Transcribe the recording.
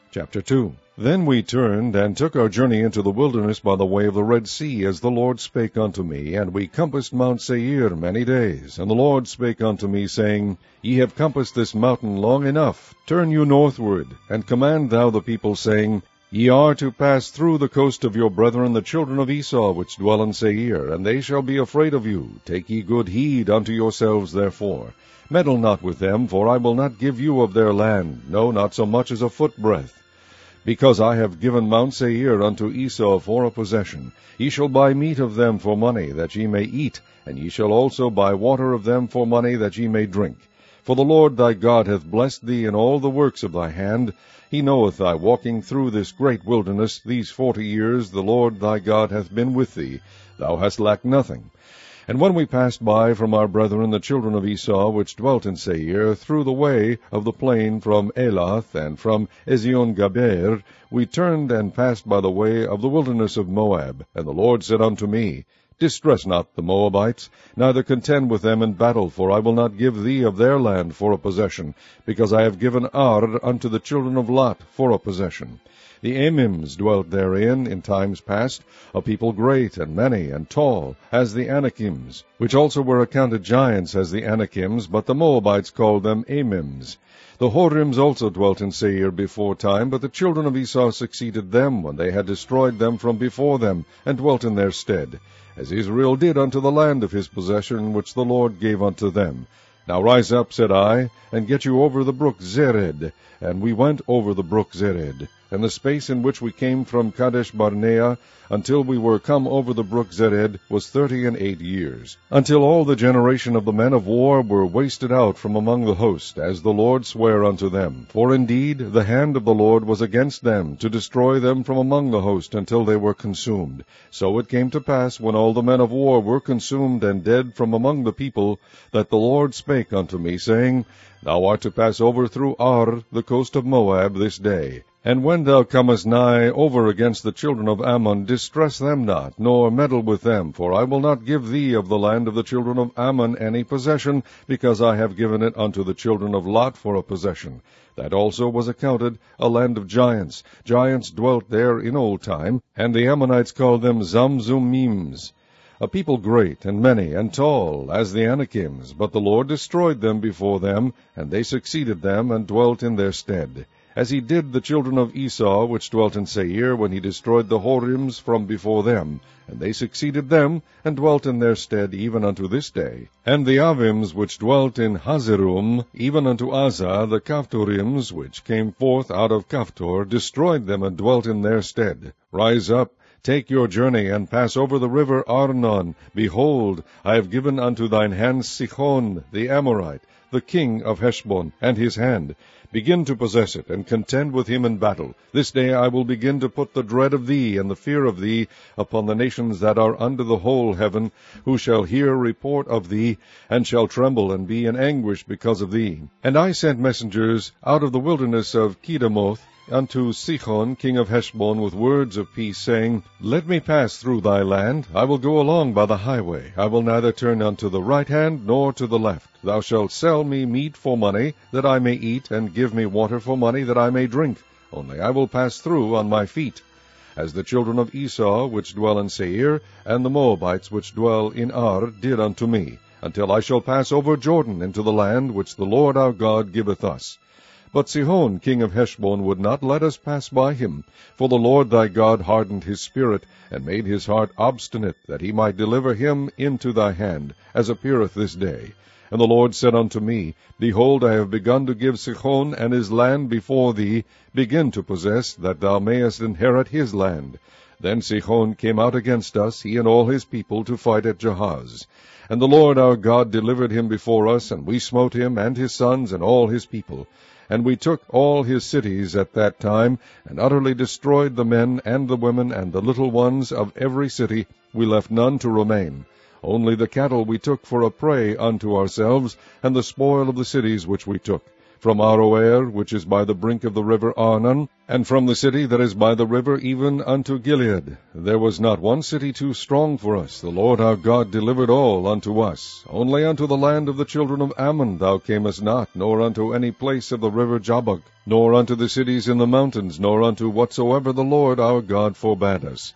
Chapter 2. Then we turned, and took our journey into the wilderness by the way of the Red Sea, as the Lord spake unto me. And we compassed Mount Seir many days. And the Lord spake unto me, saying, Ye have compassed this mountain long enough. Turn you northward, and command thou the people, saying, Ye are to pass through the coast of your brethren, the children of Esau, which dwell in Seir, and they shall be afraid of you. Take ye good heed unto yourselves therefore. Meddle not with them, for I will not give you of their land, no, not so much as a footbreadth. Because I have given Mount Seir unto Esau for a possession. Ye shall buy meat of them for money, that ye may eat, and ye shall also buy water of them for money, that ye may drink. For the Lord thy God hath blessed thee in all the works of thy hand. He knoweth thy walking through this great wilderness. These 40 years the Lord thy God hath been with thee. Thou hast lacked nothing. And when we passed by from our brethren the children of Esau, which dwelt in Seir, through the way of the plain from Elath and from Ezion-Gaber, we turned and passed by the way of the wilderness of Moab. And the Lord said unto me, Distress not the Moabites, neither contend with them in battle, for I will not give thee of their land for a possession, because I have given Ar unto the children of Lot for a possession. The Amims dwelt therein in times past, a people great and many and tall, as the Anakims, which also were accounted giants as the Anakims, but the Moabites called them Amims. The Horims also dwelt in Seir before time, but the children of Esau succeeded them, when they had destroyed them from before them, and dwelt in their stead, as Israel did unto the land of his possession, which the Lord gave unto them. Now rise up, said I, and get you over the brook Zered. And we went over the brook Zered. And the space in which we came from Kadesh Barnea until we were come over the brook Zered was 38 years, until all the generation of the men of war were wasted out from among the host, as the Lord sware unto them. For indeed the hand of the Lord was against them, to destroy them from among the host, until they were consumed. So it came to pass, when all the men of war were consumed and dead from among the people, that the Lord spake unto me, saying, Thou art to pass over through Ar, the coast of Moab, this day. And when thou comest nigh over against the children of Ammon, distress them not, nor meddle with them, for I will not give thee of the land of the children of Ammon any possession, because I have given it unto the children of Lot for a possession. That also was accounted a land of giants. Giants dwelt there in old time, and the Ammonites called them Zamzummims. A people great and many and tall, as the Anakims, but the Lord destroyed them before them, and they succeeded them, and dwelt in their stead. As he did the children of Esau, which dwelt in Seir, when he destroyed the Horims from before them, and they succeeded them, and dwelt in their stead even unto this day. And the Avims, which dwelt in Hazerum, even unto Azah, the Kaphtorims, which came forth out of Kaphtor, destroyed them, and dwelt in their stead. Rise up, take your journey, and pass over the river Arnon. Behold, I have given unto thine hand Sihon the Amorite, the king of Heshbon, and his hand. Begin to possess it, and contend with him in battle. This day I will begin to put the dread of thee and the fear of thee upon the nations that are under the whole heaven, who shall hear report of thee, and shall tremble and be in anguish because of thee. And I sent messengers out of the wilderness of Kedemoth unto Sihon king of Heshbon with words of peace, saying, Let me pass through thy land. I will go along by the highway. I will neither turn unto the right hand nor to the left. Thou shalt sell me meat for money, that I may eat, and give me water for money, that I may drink. Only I will pass through on my feet. As the children of Esau, which dwell in Seir, and the Moabites, which dwell in Ar, did unto me, until I shall pass over Jordan into the land which the Lord our God giveth us. But Sihon king of Heshbon would not let us pass by him, for the Lord thy God hardened his spirit, and made his heart obstinate, that he might deliver him into thy hand, as appeareth this day. And the Lord said unto me, Behold, I have begun to give Sihon and his land before thee. Begin to possess, that thou mayest inherit his land. Then Sihon came out against us, he and all his people, to fight at Jahaz. And the Lord our God delivered him before us, and we smote him, and his sons, and all his people. And we took all his cities at that time, and utterly destroyed the men and the women and the little ones of every city. We left none to remain. Only the cattle we took for a prey unto ourselves, and the spoil of the cities which we took. from Aroer, which is by the brink of the river Arnon, and from the city that is by the river even unto Gilead. There was not one city too strong for us. The Lord our God delivered all unto us. Only unto the land of the children of Ammon thou camest not, nor unto any place of the river Jabbok, nor unto the cities in the mountains, nor unto whatsoever the Lord our God forbade us.